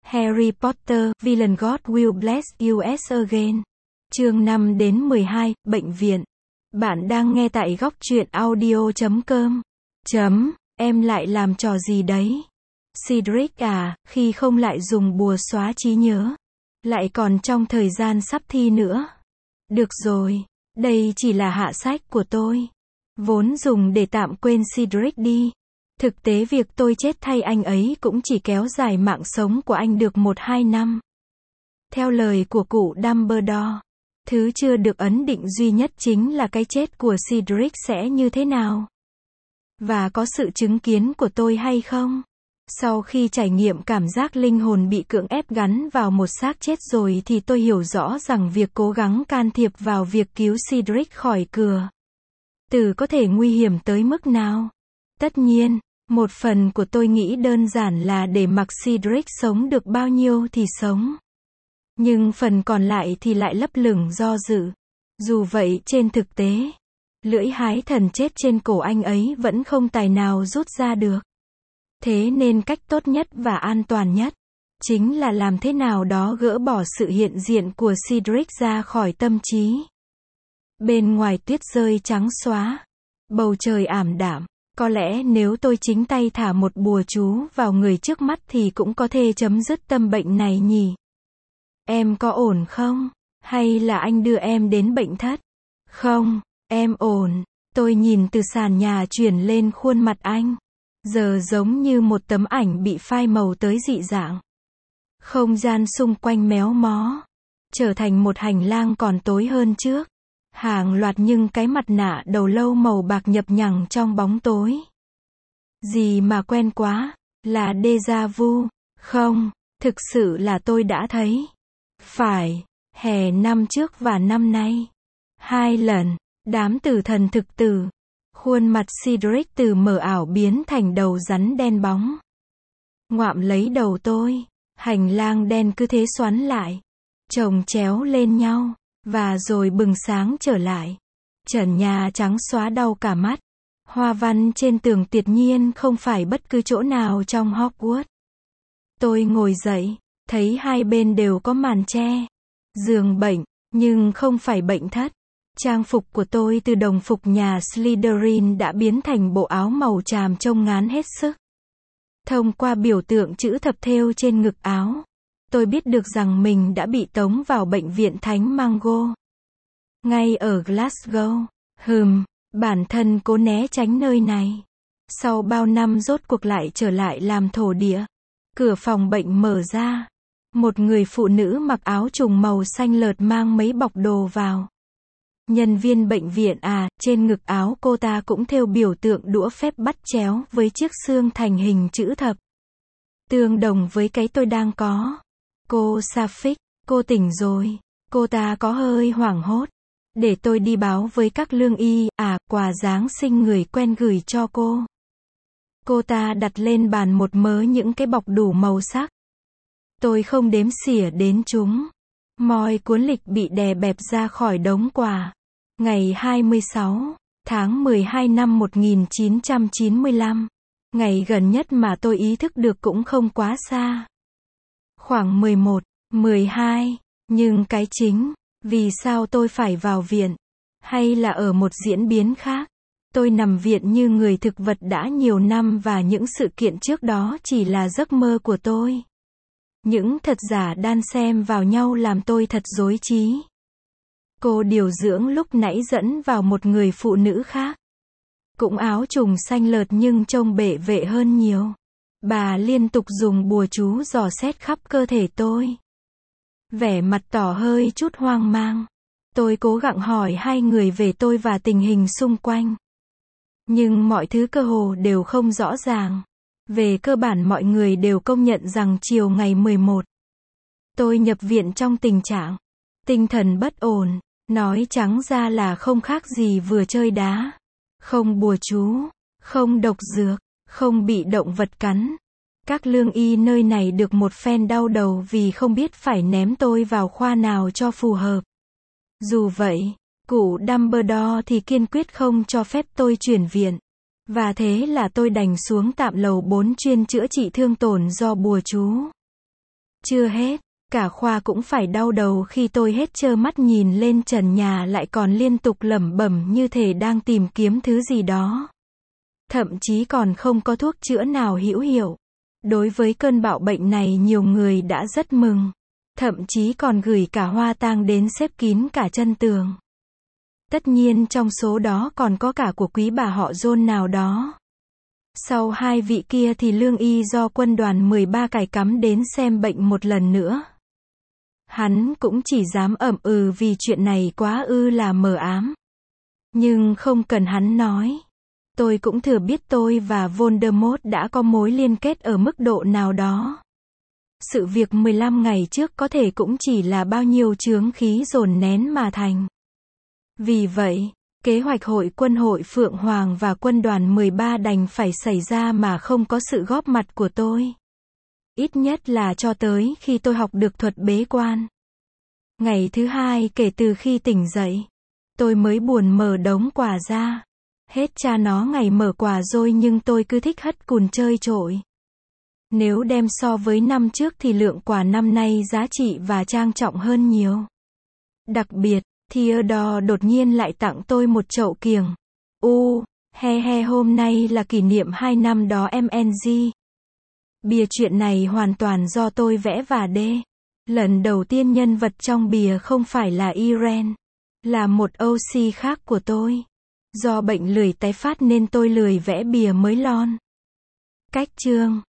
Harry Potter, Villain God Will Bless You Again. Chương 5 đến 12, Bệnh viện. Bạn đang nghe tại góc truyện audio.com. Em lại làm trò gì đấy? Cedric à, khi không lại dùng bùa xóa trí nhớ. Lại còn trong thời gian sắp thi nữa. Được rồi, đây chỉ là hạ sách của tôi. Vốn dùng để tạm quên Cedric đi. Thực tế việc tôi chết thay anh ấy cũng chỉ kéo dài mạng sống của anh được 1-2 năm. Theo lời của cụ Dumbledore, thứ chưa được ấn định duy nhất chính là cái chết của Cedric sẽ như thế nào. Và có sự chứng kiến của tôi hay không? Sau khi trải nghiệm cảm giác linh hồn bị cưỡng ép gắn vào một xác chết rồi thì tôi hiểu rõ rằng việc cố gắng can thiệp vào việc cứu Cedric khỏi cửa tử có thể nguy hiểm tới mức nào. Tất nhiên, một phần của tôi nghĩ đơn giản là để mặc Cedric sống được bao nhiêu thì sống. Nhưng phần còn lại thì lại lấp lửng do dự. Dù vậy trên thực tế, lưỡi hái thần chết trên cổ anh ấy vẫn không tài nào rút ra được. Thế nên cách tốt nhất và an toàn nhất chính là làm thế nào đó gỡ bỏ sự hiện diện của Cedric ra khỏi tâm trí. Bên ngoài tuyết rơi trắng xóa, bầu trời ảm đạm. Có lẽ nếu tôi chính tay thả một bùa chú vào người trước mắt thì cũng có thể chấm dứt tâm bệnh này nhỉ. Em có ổn không? Hay là anh đưa em đến bệnh thất? Không, em ổn. Tôi nhìn từ sàn nhà chuyển lên khuôn mặt anh. Giờ giống như một tấm ảnh bị phai màu tới dị dạng. Không gian xung quanh méo mó, trở thành một hành lang còn tối hơn trước. Hàng loạt những cái mặt nạ đầu lâu màu bạc nhập nhằng trong bóng tối. Gì mà quen quá, là déjà vu. Không, thực sự là tôi đã thấy. Phải, hè năm trước và năm nay. 2 lần, đám tử thần thực tử. Khuôn mặt Cedric từ mờ ảo biến thành đầu rắn đen bóng. Ngoạm lấy đầu tôi, hành lang đen cứ thế xoắn lại, chồng chéo lên nhau, và rồi bừng sáng trở lại. Trần nhà trắng xóa đau cả mắt. Hoa văn trên tường tuyệt nhiên không phải bất cứ chỗ nào trong Hogwarts. Tôi ngồi dậy, thấy hai bên đều có màn che. Giường bệnh, nhưng không phải bệnh thất. Trang phục của tôi từ đồng phục nhà Slytherin đã biến thành bộ áo màu tràm trông ngán hết sức. Thông qua biểu tượng chữ thập thêu trên ngực áo, tôi biết được rằng mình đã bị tống vào bệnh viện Thánh Mango. Ngay ở Glasgow. Bản thân cố né tránh nơi này. Sau bao năm rốt cuộc lại trở lại làm thổ địa. Cửa phòng bệnh mở ra. Một người phụ nữ mặc áo trùng màu xanh lợt mang mấy bọc đồ vào. Nhân viên bệnh viện à, trên ngực áo cô ta cũng thêu biểu tượng đũa phép bắt chéo với chiếc xương thành hình chữ thập. Tương đồng với cái tôi đang có. Cô Sapphic, cô tỉnh rồi. Cô ta có hơi hoảng hốt. Để tôi đi báo với các lương y, quà Giáng sinh người quen gửi cho cô. Cô ta đặt lên bàn một mớ những cái bọc đủ màu sắc. Tôi không đếm xỉa đến chúng. Mọi cuốn lịch bị đè bẹp ra khỏi đống quà. Ngày 26 tháng 12 năm 1995. Ngày gần nhất mà tôi ý thức được cũng không quá xa. Khoảng 11, 12. Nhưng cái chính, vì sao tôi phải vào viện? Hay là ở một diễn biến khác? Tôi nằm viện như người thực vật đã nhiều năm và những sự kiện trước đó chỉ là giấc mơ của tôi. Những thật giả đan xen vào nhau làm tôi thật rối trí. Cô điều dưỡng lúc nãy dẫn vào một người phụ nữ khác. Cũng áo trùng xanh lợt nhưng trông bệ vệ hơn nhiều. Bà liên tục dùng bùa chú dò xét khắp cơ thể tôi. Vẻ mặt tỏ hơi chút hoang mang. Tôi cố gắng hỏi hai người về tôi và tình hình xung quanh. Nhưng mọi thứ cơ hồ đều không rõ ràng. Về cơ bản mọi người đều công nhận rằng chiều ngày 11, tôi nhập viện trong tình trạng tinh thần bất ổn. Nói trắng ra là không khác gì vừa chơi đá. Không bùa chú, không độc dược, không bị động vật cắn. Các lương y nơi này được một phen đau đầu vì không biết phải ném tôi vào khoa nào cho phù hợp. Dù vậy, cụ Dumbledore thì kiên quyết không cho phép tôi chuyển viện. Và thế là tôi đành xuống tạm lầu 4 chuyên chữa trị thương tổn do bùa chú. Chưa hết, cả khoa cũng phải đau đầu khi tôi hết trơ mắt nhìn lên trần nhà lại còn liên tục lẩm bẩm như thể đang tìm kiếm thứ gì đó. Thậm chí còn không có thuốc chữa nào hữu hiệu. Đối với cơn bạo bệnh này nhiều người đã rất mừng. Thậm chí còn gửi cả hoa tang đến xếp kín cả chân tường. Tất nhiên trong số đó còn có cả của quý bà họ John nào đó. Sau hai vị kia thì lương y do quân đoàn 13 cài cắm đến xem bệnh một lần nữa. Hắn cũng chỉ dám ậm ừ vì chuyện này quá là mờ ám. Nhưng không cần hắn nói. Tôi cũng thừa biết tôi và Voldemort đã có mối liên kết ở mức độ nào đó. Sự việc 15 ngày trước có thể cũng chỉ là bao nhiêu chướng khí dồn nén mà thành. Vì vậy, kế hoạch hội Phượng Hoàng và quân đoàn 13 đành phải xảy ra mà không có sự góp mặt của tôi. Ít nhất là cho tới khi tôi học được thuật bế quan. Ngày thứ hai kể từ khi tỉnh dậy, tôi mới buồn mở đống quà ra. Hết cha nó ngày mở quà rồi nhưng tôi cứ thích hất cùn chơi trội. Nếu đem so với năm trước thì lượng quà năm nay giá trị và trang trọng hơn nhiều. Đặc biệt, Theodore đột nhiên lại tặng tôi một chậu kiểng. Hôm nay là kỷ niệm 2 năm đó MNG. Bìa chuyện này hoàn toàn do tôi vẽ và đê. Lần đầu tiên nhân vật trong bìa không phải là Irene, là một OC khác của tôi. Do bệnh lười tái phát nên tôi lười vẽ bìa mới lon. Cách chương